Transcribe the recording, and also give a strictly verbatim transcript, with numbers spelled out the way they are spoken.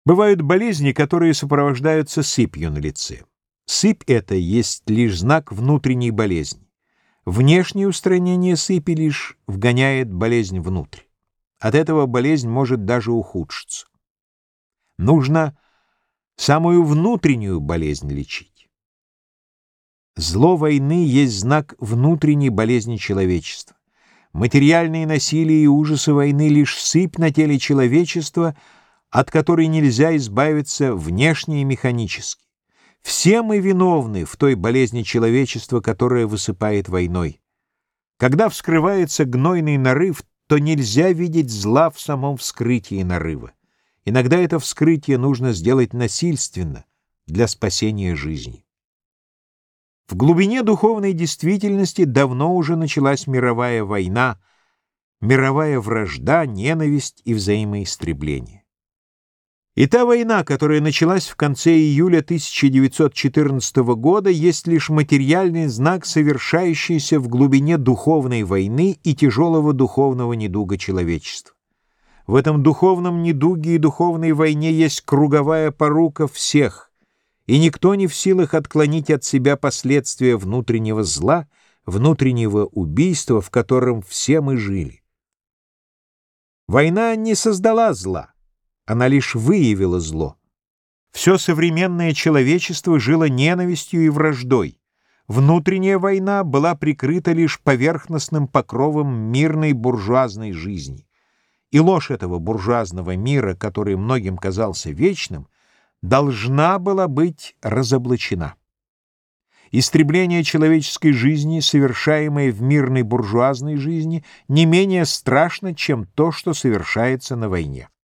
Бывают болезни, которые сопровождаются сыпью на лице. Сыпь эта есть лишь знак внутренней болезни. Внешнее устранение сыпи лишь вгоняет болезнь внутрь. От этого болезнь может даже ухудшиться. Нужно самую внутреннюю болезнь лечить. Зло войны есть знак внутренней болезни человечества. Материальные насилия и ужасы войны лишь сыпь на теле человечества, от которой нельзя избавиться внешне и механически. Все мы виновны в той болезни человечества, которая высыпает войной. Когда вскрывается гнойный нарыв, то нельзя видеть зла в самом вскрытии нарыва. Иногда это вскрытие нужно сделать насильственно для спасения жизни. В глубине духовной действительности давно уже началась мировая война, мировая вражда, ненависть и взаимоистребление. И та война, которая началась в конце июля тысяча девятьсот четырнадцатого года, есть лишь материальный знак совершающейся в глубине духовной войны и тяжелого духовного недуга человечества. В этом духовном недуге и духовной войне есть круговая порука всех, и никто не в силах отклонить от себя последствия внутреннего зла, внутреннего убийства, в котором все мы жили. Война не создала зла. Она лишь выявила зло. Все современное человечество жило ненавистью и враждой. Внутренняя война была прикрыта лишь поверхностным покровом мирной буржуазной жизни. И ложь этого буржуазного мира, который многим казался вечным, должна была быть разоблачена. Истребление человеческой жизни, совершаемое в мирной буржуазной жизни, не менее страшно, чем то, что совершается на войне.